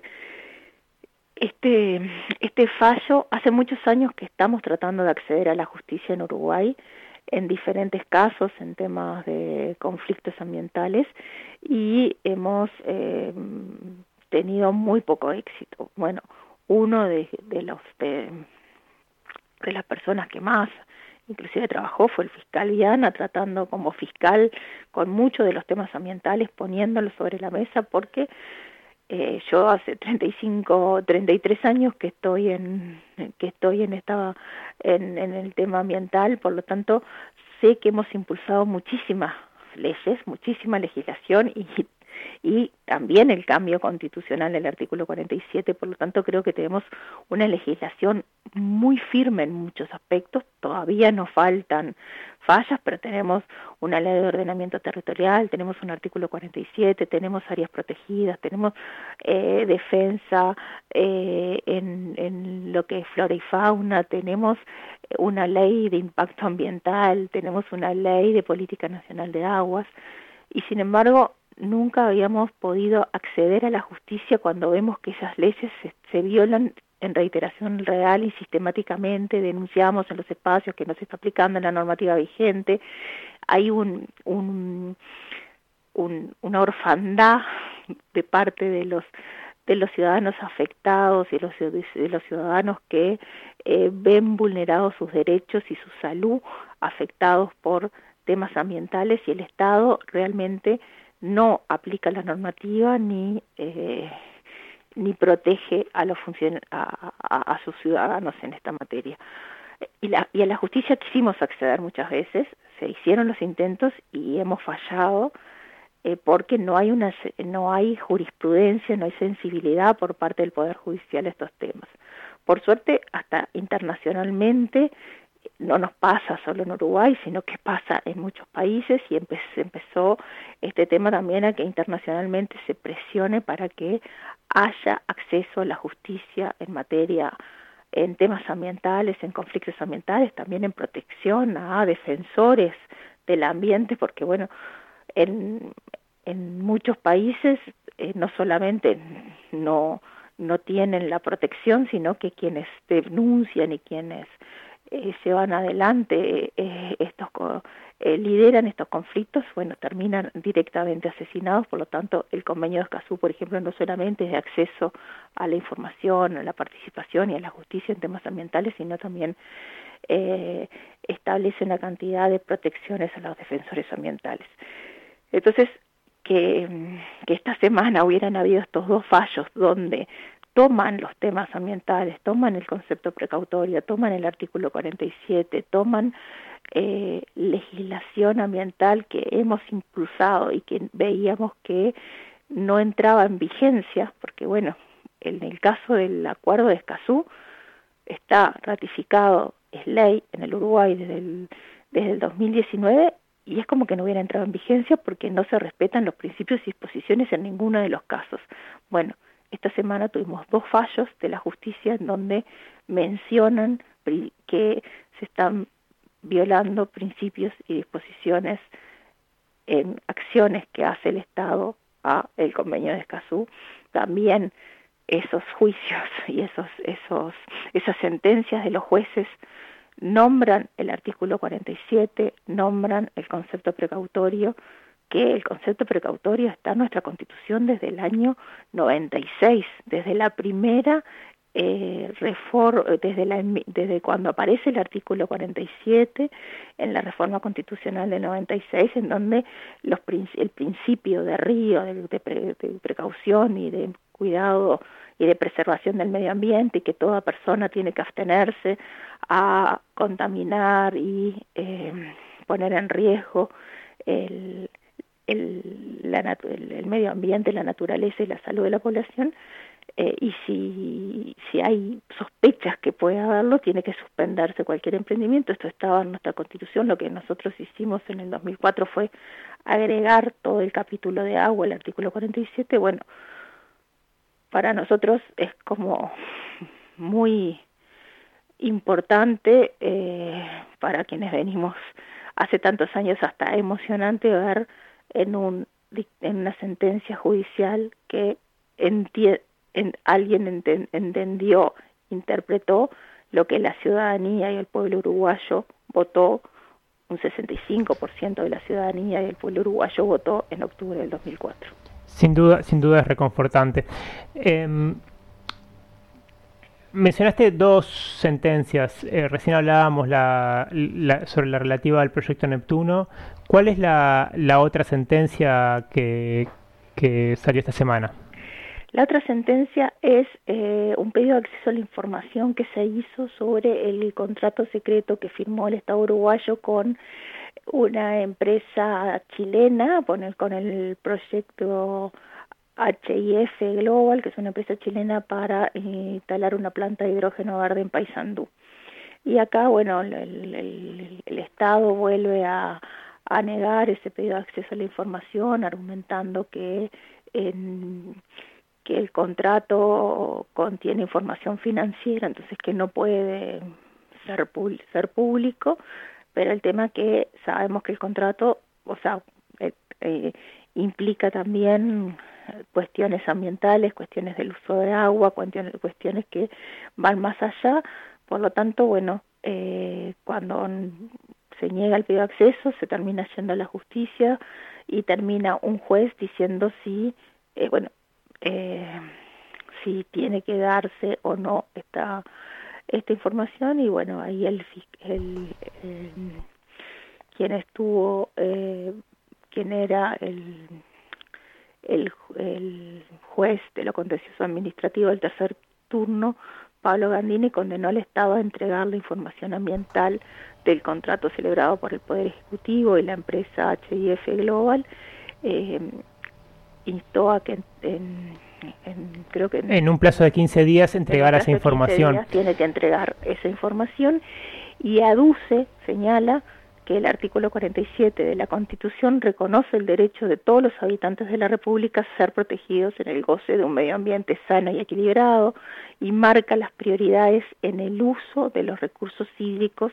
este, este fallo, hace muchos años que estamos tratando de acceder a la justicia en Uruguay, en diferentes casos, en temas de conflictos ambientales, y hemos eh, tenido muy poco éxito. Bueno, uno de, de los de, de las personas que más inclusive trabajó fue el fiscal Viana, tratando como fiscal con muchos de los temas ambientales, poniéndolos sobre la mesa, porque eh, yo hace treinta y cinco, treinta y tres años que estoy en que estoy en esta en, en el tema ambiental, por lo tanto sé que hemos impulsado muchísimas leyes, muchísima legislación y y también el cambio constitucional del artículo cuarenta y siete, por lo tanto creo que tenemos una legislación muy firme en muchos aspectos. Todavía nos faltan fallas, pero tenemos una ley de ordenamiento territorial, tenemos un artículo cuarenta y siete, tenemos áreas protegidas, tenemos eh, defensa eh, en, en lo que es flora y fauna, tenemos una ley de impacto ambiental, tenemos una ley de política nacional de aguas, y sin embargo nunca habíamos podido acceder a la justicia cuando vemos que esas leyes se, se violan en reiteración real y sistemáticamente. Denunciamos en los espacios que no se está aplicando en la normativa vigente. Hay un, un, un una orfandad de parte de los de los ciudadanos afectados y los, de los ciudadanos que eh, ven vulnerados sus derechos y su salud afectados por temas ambientales, y el Estado realmente no aplica la normativa ni eh, ni protege a los funcion a, a, a sus ciudadanos en esta materia. Y, la, y a la justicia quisimos acceder muchas veces, se hicieron los intentos y hemos fallado eh, porque no hay una no hay jurisprudencia, no hay sensibilidad por parte del Poder Judicial a estos temas. Por suerte, hasta internacionalmente no nos pasa solo en Uruguay, sino que pasa en muchos países, y empe empezó este tema también a que internacionalmente se presione para que haya acceso a la justicia en materia, en temas ambientales, en conflictos ambientales, también en protección a defensores del ambiente, porque bueno, en, en muchos países eh, no solamente no, no tienen la protección, sino que quienes denuncian y quienes Eh, llevan adelante eh, estos eh, lideran estos conflictos, bueno, terminan directamente asesinados. Por lo tanto, el convenio de Escazú, por ejemplo, no solamente es de acceso a la información, a la participación y a la justicia en temas ambientales, sino también eh, establece una cantidad de protecciones a los defensores ambientales. Entonces, que, que esta semana hubieran habido estos dos fallos donde toman los temas ambientales, toman el concepto precautorio, toman el artículo cuarenta y siete, toman eh, legislación ambiental que hemos impulsado y que veíamos que no entraba en vigencia, porque bueno, en el caso del acuerdo de Escazú está ratificado, es ley en el Uruguay desde el, desde el dos mil diecinueve, y es como que no hubiera entrado en vigencia porque no se respetan los principios y disposiciones en ninguno de los casos. Bueno, esta semana tuvimos dos fallos de la justicia en donde mencionan que se están violando principios y disposiciones en acciones que hace el Estado a el convenio de Escazú. También esos juicios y esos, esos, esas sentencias de los jueces nombran el artículo cuarenta y siete, nombran el concepto precautorio, que el concepto precautorio está en nuestra Constitución desde el año noventa y seis, desde la primera eh, reforma, desde, la, desde cuando aparece el artículo cuarenta y siete en la reforma constitucional del noventa y seis, en donde los, el principio de río, de, de, pre, de precaución y de cuidado y de preservación del medio ambiente, y que toda persona tiene que abstenerse a contaminar y eh, poner en riesgo el, el, la, el, el medio ambiente, la naturaleza y la salud de la población, eh, y si, si hay sospechas que puede haberlo, tiene que suspenderse cualquier emprendimiento. Esto estaba en nuestra Constitución. Lo que nosotros hicimos en el dos mil cuatro fue agregar todo el capítulo de agua, el artículo cuarenta y siete. Bueno, para nosotros es como muy importante, eh, para quienes venimos hace tantos años, hasta emocionante ver en, un, en una sentencia judicial que entie, en, alguien enten, entendió, interpretó lo que la ciudadanía y el pueblo uruguayo votó. Un sesenta y cinco por ciento de la ciudadanía y el pueblo uruguayo votó en octubre del dos mil cuatro. Sin duda, sin duda es reconfortante. Eh, mencionaste dos sentencias. Eh, recién hablábamos la, la, sobre la relativa al proyecto Neptuno. ¿Cuál es la, la otra sentencia que, que salió esta semana? La otra sentencia es eh, un pedido de acceso a la información que se hizo sobre el contrato secreto que firmó el Estado uruguayo con una empresa chilena, con el, con el proyecto H I F Global, que es una empresa chilena para eh, instalar una planta de hidrógeno verde en Paysandú. Y acá, bueno, el, el, el Estado vuelve a, a negar ese pedido de acceso a la información, argumentando que, en, que el contrato contiene información financiera, entonces que no puede ser, ser público. Pero el tema que sabemos que el contrato, o sea, eh, eh, implica también cuestiones ambientales, cuestiones del uso de agua, cuestiones, cuestiones que van más allá. Por lo tanto, bueno, eh, cuando se niega el pedido de acceso, se termina yendo a la justicia y termina un juez diciendo si, eh, bueno, eh, si tiene que darse o no esta esta información. Y bueno, ahí el, el, el quien estuvo, eh, quien era el, el, el juez de lo contencioso administrativo del tercer turno, Pablo Gandini, condenó al Estado a entregar la información ambiental del contrato celebrado por el Poder Ejecutivo y la empresa H I F Global. Eh, instó a que en, en En, creo que en, en un plazo de quince días entregar esa información. Días tiene que entregar esa información, y aduce, señala, que el artículo cuarenta y siete de la Constitución reconoce el derecho de todos los habitantes de la República a ser protegidos en el goce de un medio ambiente sano y equilibrado, y marca las prioridades en el uso de los recursos hídricos,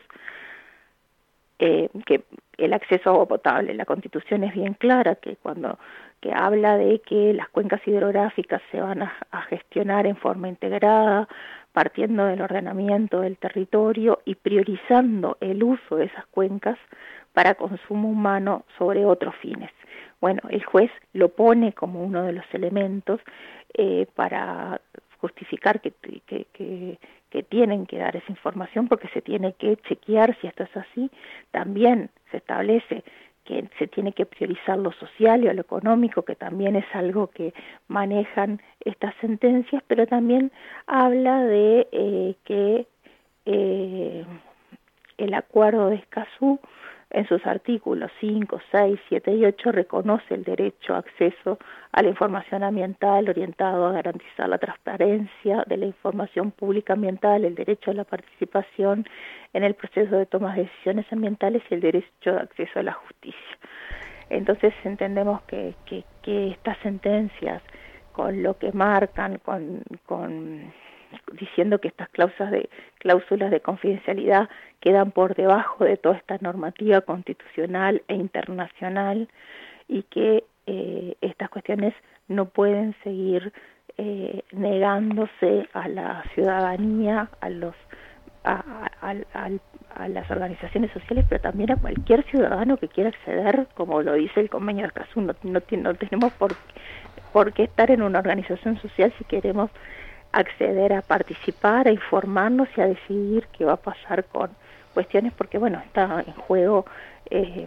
eh, que el acceso a agua potable. La Constitución es bien clara, que cuando que habla de que las cuencas hidrográficas se van a, a gestionar en forma integrada, partiendo del ordenamiento del territorio y priorizando el uso de esas cuencas para consumo humano sobre otros fines. Bueno, el juez lo pone como uno de los elementos eh, para justificar que, que, que, que tienen que dar esa información, porque se tiene que chequear si esto es así. También se establece que se tiene que priorizar lo social y lo económico, que también es algo que manejan estas sentencias, pero también habla de eh, que eh, el acuerdo de Escazú en sus artículos cinco, seis, siete y ocho reconoce el derecho a acceso a la información ambiental orientado a garantizar la transparencia de la información pública ambiental, el derecho a la participación en el proceso de toma de decisiones ambientales y el derecho de acceso a la justicia. Entonces entendemos que, que, que estas sentencias, con lo que marcan, con, con diciendo que estas cláusulas de, cláusulas de confidencialidad quedan por debajo de toda esta normativa constitucional e internacional, y que eh, estas cuestiones no pueden seguir eh, negándose a la ciudadanía, a los a, a, a, a las organizaciones sociales, pero también a cualquier ciudadano que quiera acceder, como lo dice el convenio de Escazú. No, no, no tenemos por, por qué estar en una organización social si queremos acceder a participar, a informarnos y a decidir qué va a pasar con cuestiones, porque bueno, está en juego eh,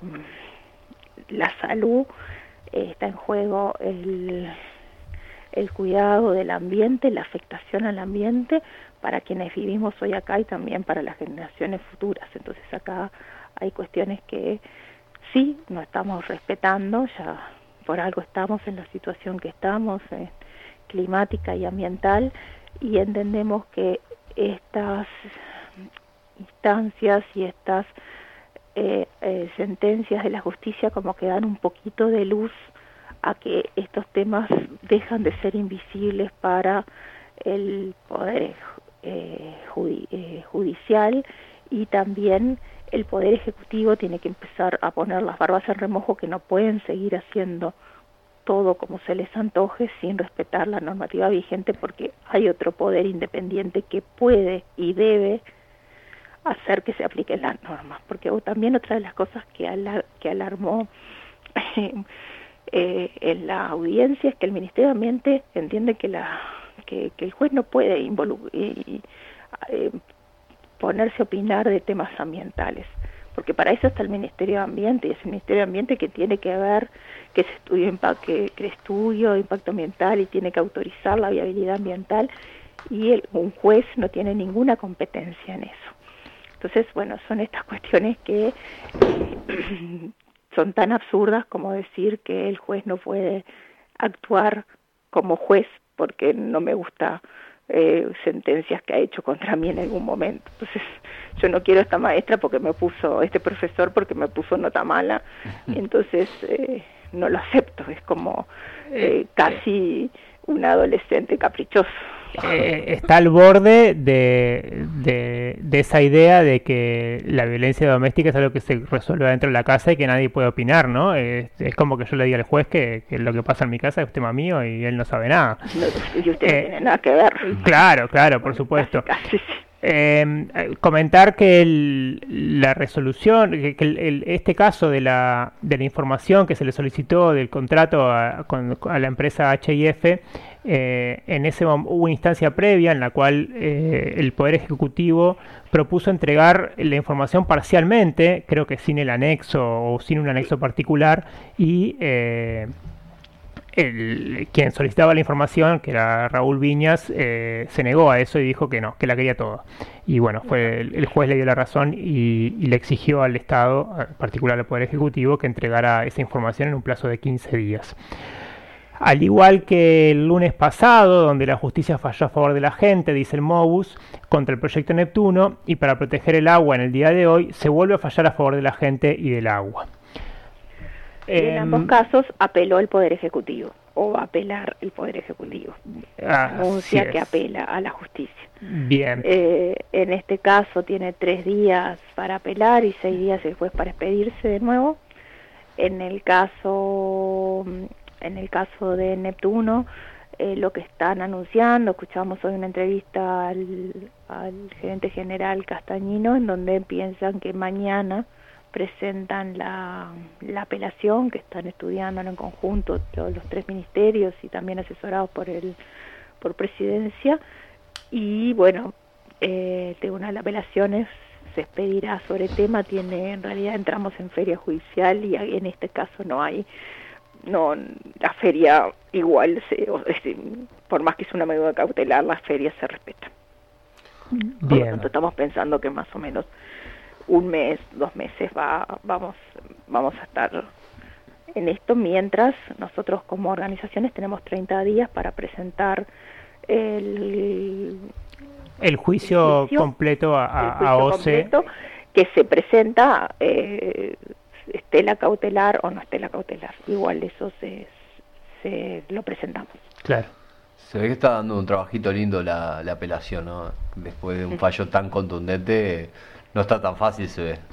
la salud, eh, está en juego el, el cuidado del ambiente, la afectación al ambiente para quienes vivimos hoy acá y también para las generaciones futuras. Entonces acá hay cuestiones que sí no estamos respetando, ya por algo estamos en la situación que estamos, eh, climática y ambiental, y entendemos que estas instancias y estas eh, eh, sentencias de la justicia como que dan un poquito de luz a que estos temas dejan de ser invisibles para el poder eh, judi eh, judicial, y también el poder ejecutivo tiene que empezar a poner las barbas en remojo, que no pueden seguir haciendo todo como se les antoje sin respetar la normativa vigente, porque hay otro poder independiente que puede y debe hacer que se apliquen las normas. Porque también otra de las cosas que, alar que alarmó eh, en la audiencia es que el Ministerio de Ambiente entiende que, la, que, que el juez no puede y, eh, ponerse a opinar de temas ambientales, porque para eso está el Ministerio de Ambiente, y es el Ministerio de Ambiente que tiene que ver que se estudie impacto, que, que estudio de impacto ambiental y tiene que autorizar la viabilidad ambiental, y el, un juez no tiene ninguna competencia en eso. Entonces, bueno, son estas cuestiones que eh, son tan absurdas como decir que el juez no puede actuar como juez porque no me gusta eh, sentencias que ha hecho contra mí en algún momento. Entonces, yo no quiero esta maestra porque me puso, este profesor porque me puso nota mala, entonces eh, no lo acepto, es como eh, casi un adolescente caprichoso. Eh, está al borde de, de, de esa idea de que la violencia doméstica es algo que se resuelve dentro de la casa y que nadie puede opinar, ¿no? Es, es como que yo le diga al juez que, que lo que pasa en mi casa es un tema mío y él no sabe nada. No, y usted eh, no tiene nada que ver. Claro, claro, por supuesto. Casi, casi. Eh, comentar que el, la resolución, que, que el, el, este caso de la, de la información que se le solicitó del contrato a, con, a la empresa H I F, eh, en ese hubo una instancia previa en la cual eh, el Poder Ejecutivo propuso entregar la información parcialmente, creo que sin el anexo o sin un anexo particular, y eh, El, quien solicitaba la información, que era Raúl Viñas, eh, se negó a eso y dijo que no, que la quería toda. Y bueno, fue el, el juez le dio la razón y, y le exigió al Estado, en particular al Poder Ejecutivo, que entregara esa información en un plazo de quince días. Al igual que el lunes pasado, donde la justicia falló a favor de la gente, dice el Mobus, contra el proyecto Neptuno, y para proteger el agua en el día de hoy, se vuelve a fallar a favor de la gente y del agua. Y en ambos casos apeló el Poder Ejecutivo, o va a apelar el Poder Ejecutivo. Anuncia que apela a la justicia. Bien. Eh, en este caso tiene tres días para apelar y seis días después para expedirse de nuevo. En el caso, en el caso de Neptuno, eh, lo que están anunciando, escuchamos hoy una entrevista al, al gerente general Castañino, en donde piensan que mañana presentan la, la apelación, que están estudiando en conjunto todos los tres ministerios y también asesorados por el por Presidencia, y bueno, eh, el Tribunal de Apelaciones se expedirá sobre el tema. Tiene, en realidad entramos en feria judicial y en este caso no hay, no, la feria igual, se, o, es, por más que es una medida cautelar, la feria se respeta. Bien. Por lo tanto, estamos pensando que más o menos un mes, dos meses va, vamos, vamos a estar en esto, mientras nosotros como organizaciones tenemos treinta días para presentar el, el, juicio, el juicio completo a, a, juicio a O C E. Completo, que se presenta, eh, esté la cautelar o no esté la cautelar. Igual eso se, se lo presentamos. Claro. Se ve que está dando un trabajito lindo la, la apelación, ¿no? Después de un fallo tan contundente, no está tan fácil, se ve.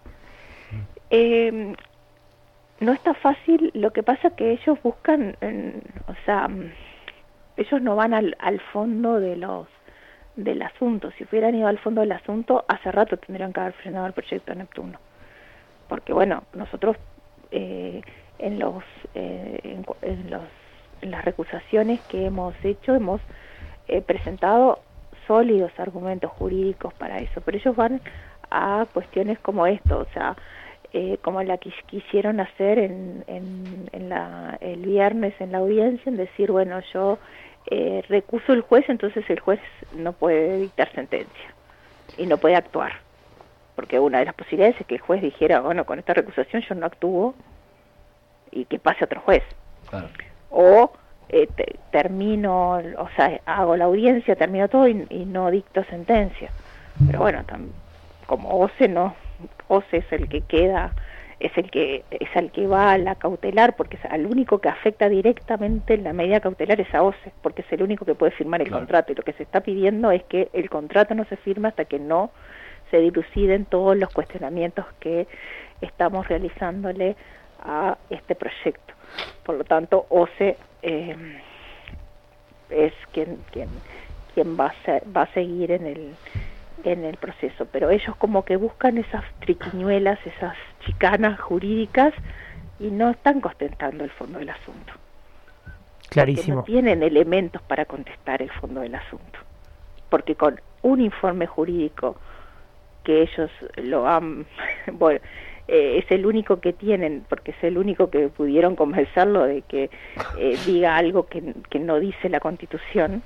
Eh, no está fácil, lo que pasa que ellos buscan, eh, o sea, ellos no van al, al fondo de los del asunto. Si hubieran ido al fondo del asunto, hace rato tendrían que haber frenado el proyecto Neptuno. Porque bueno, nosotros eh, en los eh, en, en los en las recusaciones que hemos hecho hemos eh, presentado sólidos argumentos jurídicos para eso, pero ellos van a cuestiones como esto, o sea, eh, como la que quisieron hacer en, en, en la, el viernes en la audiencia, en decir, bueno, yo eh, recuso el juez, entonces el juez no puede dictar sentencia y no puede actuar, porque una de las posibilidades es que el juez dijera, bueno, con esta recusación yo no actúo y que pase otro juez. Claro. O eh, te, termino, o sea, hago la audiencia, termino todo y, y no dicto sentencia. Pero bueno, tam, como O C E no, O C E es el que queda, es el que es el que va a la cautelar, porque es al único que afecta directamente la medida cautelar es a O C E, porque es el único que puede firmar el claro. contrato, y lo que se está pidiendo es que el contrato no se firme hasta que no se diluciden todos los cuestionamientos que estamos realizándole a este proyecto. Por lo tanto, O C E eh, es quien, quien, quien va, a ser, va a seguir en el, en el proceso. Pero ellos como que buscan esas triquiñuelas, esas chicanas jurídicas, y no están contestando el fondo del asunto. Clarísimo. Porque no tienen elementos para contestar el fondo del asunto. Porque con un informe jurídico que ellos lo han... bueno, Eh, es el único que tienen, porque es el único que pudieron convencerlo de que eh, diga algo que, que no dice la Constitución.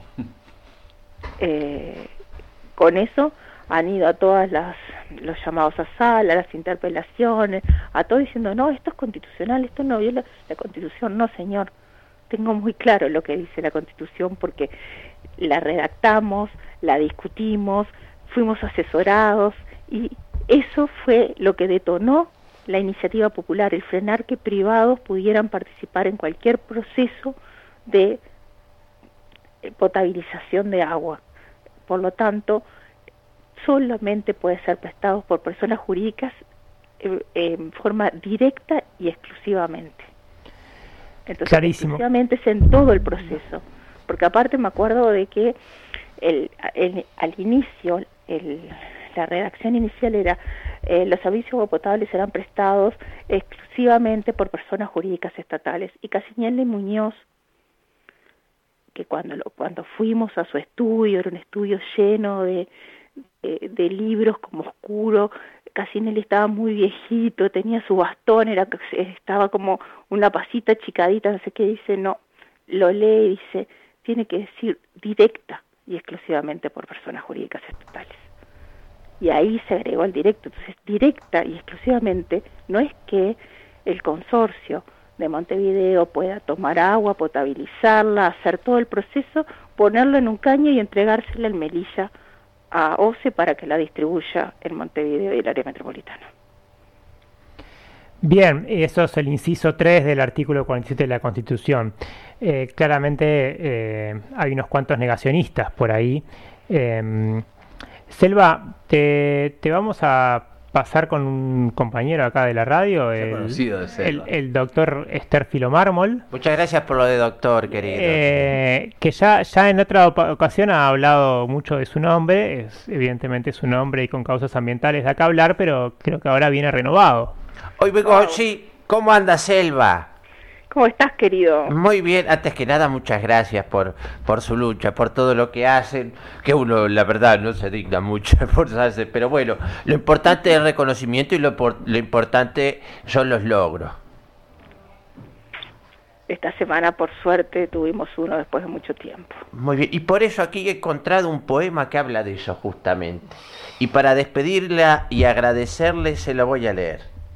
Eh, con eso han ido a todas las los llamados a sala, las interpelaciones, a todo diciendo, no, esto es constitucional, esto no viola la Constitución. No, señor, tengo muy claro lo que dice la Constitución porque la redactamos, la discutimos, fuimos asesorados, y eso fue lo que detonó la iniciativa popular, el frenar que privados pudieran participar en cualquier proceso de potabilización de agua. Por lo tanto, solamente puede ser prestado por personas jurídicas eh, en forma directa y exclusivamente. Entonces, clarísimo. Exclusivamente es en todo el proceso. Porque aparte me acuerdo de que el, el, al inicio, el... la redacción inicial era eh, los servicios agua potables serán prestados exclusivamente por personas jurídicas estatales, y Casiñel y Muñoz, que cuando lo, cuando fuimos a su estudio, era un estudio lleno de, de, de libros como oscuro, Casiñel estaba muy viejito, tenía su bastón, era estaba como una pasita chicadita, no sé qué, dice, no, lo lee y dice, tiene que decir directa y exclusivamente por personas jurídicas estatales. Y ahí se agregó el directo. Entonces, directa y exclusivamente no es que el consorcio de Montevideo pueda tomar agua, potabilizarla, hacer todo el proceso, ponerlo en un caño y entregársela en Melilla a O C E para que la distribuya en Montevideo y el área metropolitana. Bien, eso es el inciso tres del artículo cuarenta y siete de la Constitución. Eh, claramente eh, hay unos cuantos negacionistas por ahí. Eh, Selva, te, te vamos a pasar con un compañero acá de la radio, el, de el, el doctor Estérfilo Mármol. Muchas gracias por lo de doctor, querido. Eh, que ya, ya en otra ocasión ha hablado mucho de su nombre, es evidentemente su nombre y con causas ambientales da que hablar, pero creo que ahora viene renovado. Hoy vengo, oh. sí, ¿cómo anda Selva? ¿Cómo estás, querido? Muy bien, antes que nada muchas gracias por por su lucha, por todo lo que hacen, que uno la verdad no se digna mucho esforzarse, pero bueno, lo importante es el reconocimiento y lo, lo importante son los logros. esta semana, por suerte, tuvimos uno después de mucho tiempo. Muy bien, y por eso aquí he encontrado un poema que habla de eso justamente. Y para despedirla y agradecerle se lo voy a leer.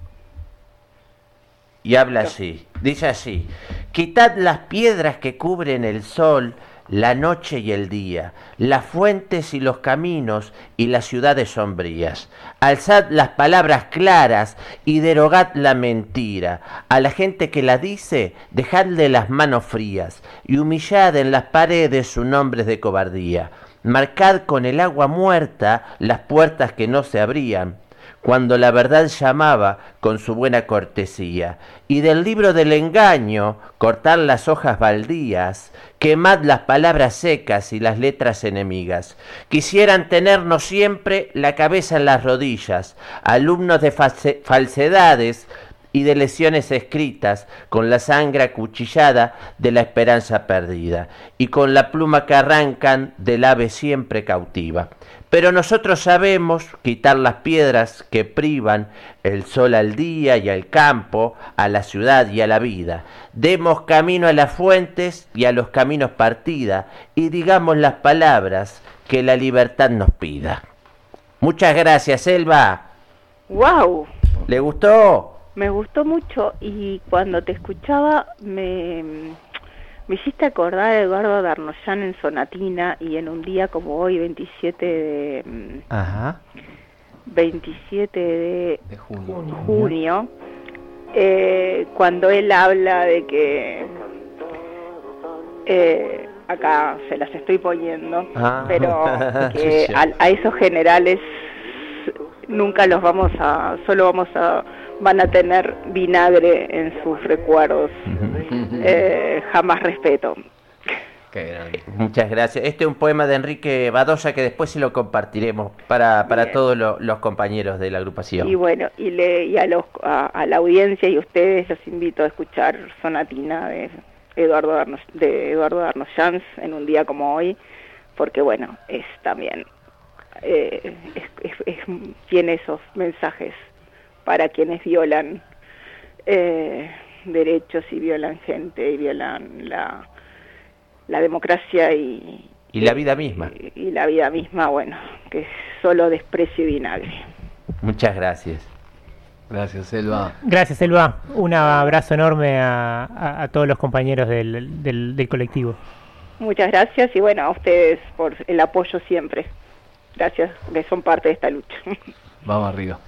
Y habla así, dice así: quitad las piedras que cubren el sol, la noche y el día, las fuentes y los caminos y las ciudades sombrías. Alzad las palabras claras y derogad la mentira. A la gente que la dice, dejadle las manos frías y humillad en las paredes sus nombres de cobardía. Marcad con el agua muerta las puertas que no se abrían, cuando la verdad llamaba con su buena cortesía. Y del libro del engaño cortad las hojas baldías, quemad las palabras secas y las letras enemigas. Quisieran tenernos siempre la cabeza en las rodillas, alumnos de false- falsedades y de lesiones escritas, con la sangre acuchillada de la esperanza perdida, y con la pluma que arrancan del ave siempre cautiva. Pero nosotros sabemos quitar las piedras que privan el sol al día y al campo, a la ciudad y a la vida. Demos camino a las fuentes y a los caminos partida, y digamos las palabras que la libertad nos pida. Muchas gracias, Selva. ¡Wow! ¿Le gustó? Me gustó mucho, y cuando te escuchaba me, me hiciste acordar a Eduardo Darnoyan en Sonatina, y en un día como hoy, veintisiete de, Ajá. veintisiete de, De junio. junio, eh, cuando él habla de que, eh, acá se las estoy poniendo, Ah. pero que a, a esos generales nunca los vamos a, solo vamos a, van a tener vinagre en sus recuerdos, eh, jamás respeto. Qué grande. Muchas gracias. Este es un poema de Enrique Badosa que después sí lo compartiremos para, para Bien. todos lo- los compañeros de la agrupación. Y bueno, y, le, y a, los, a, a la audiencia y a ustedes los invito a escuchar Sonatina de Eduardo Darno, de Eduardo Darnoyan en un día como hoy, porque bueno, es también, eh, es, es, es, tiene esos mensajes para quienes violan eh, derechos y violan gente y violan la, la democracia y, Y la vida misma. y, y la vida misma, bueno, que es solo desprecio y vinagre. Muchas gracias. Gracias, Selva. Gracias, Elba. Un abrazo enorme a, a- a todos los compañeros del, del- del colectivo. Muchas gracias, y bueno, a ustedes por el apoyo siempre. Gracias, que son parte de esta lucha. Vamos arriba.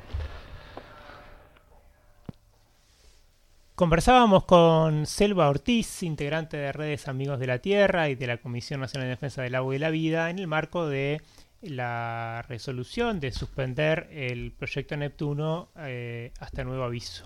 Conversábamos con Selva Ortiz, integrante de Redes Amigos de la Tierra y de la Comisión Nacional de Defensa del Agua y la Vida, en el marco de la resolución de suspender el proyecto Neptuno eh, hasta nuevo aviso.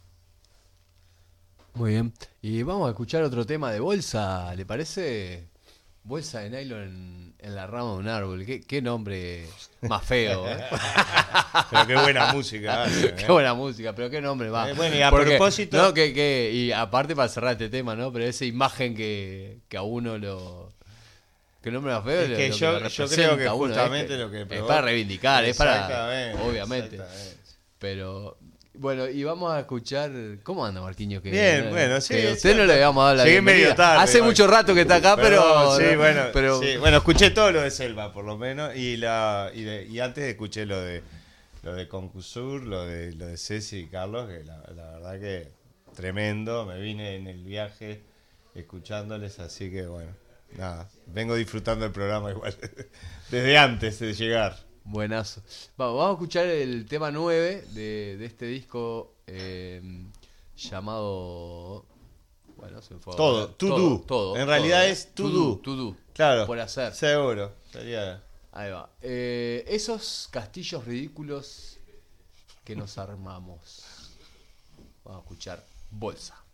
Muy bien. Y vamos a escuchar otro tema de Bolsa, ¿le parece? Bolsa de nylon en, en la rama de un árbol. Qué, qué nombre más feo, ¿eh? Pero qué buena música hace, ¿eh? Qué buena música, pero qué nombre va. Eh, bueno, y a Porque- propósito- No, que, que, y aparte para cerrar este tema, ¿no? Pero esa imagen que, que a uno lo... ¿Qué nombre más feo? Es lo- que lo yo- lo yo representa creo que a uno, justamente ¿eh? lo que Es provoca- para reivindicar, es para... Exactamente, Obviamente. exactamente. Pero... Bueno, y vamos a escuchar... ¿Cómo anda Marquinhos? Que, Bien, bueno, sí, que sí, usted no le habíamos dado la llegué bienvenida. medio tarde, Hace igual. mucho rato que está acá, pero... sí, bueno, pero sí, bueno, escuché todo lo de Selva, por lo menos, y la y, de- y antes escuché lo de lo de Concusur, lo de lo de Ceci y Carlos, que la, la verdad que tremendo. Me vine en el viaje escuchándoles, así que bueno, nada, vengo disfrutando el programa igual desde antes de llegar. Buenazo. Vamos, vamos a escuchar el tema nueve de, de este disco eh, llamado... Bueno, se me fue Todo, ahora. to todo, do. todo, En todo. realidad es to To do. To do. Claro, Por hacer. seguro. Sería Ahí va. Eh, esos castillos ridículos que nos armamos. Vamos a escuchar Bolsa.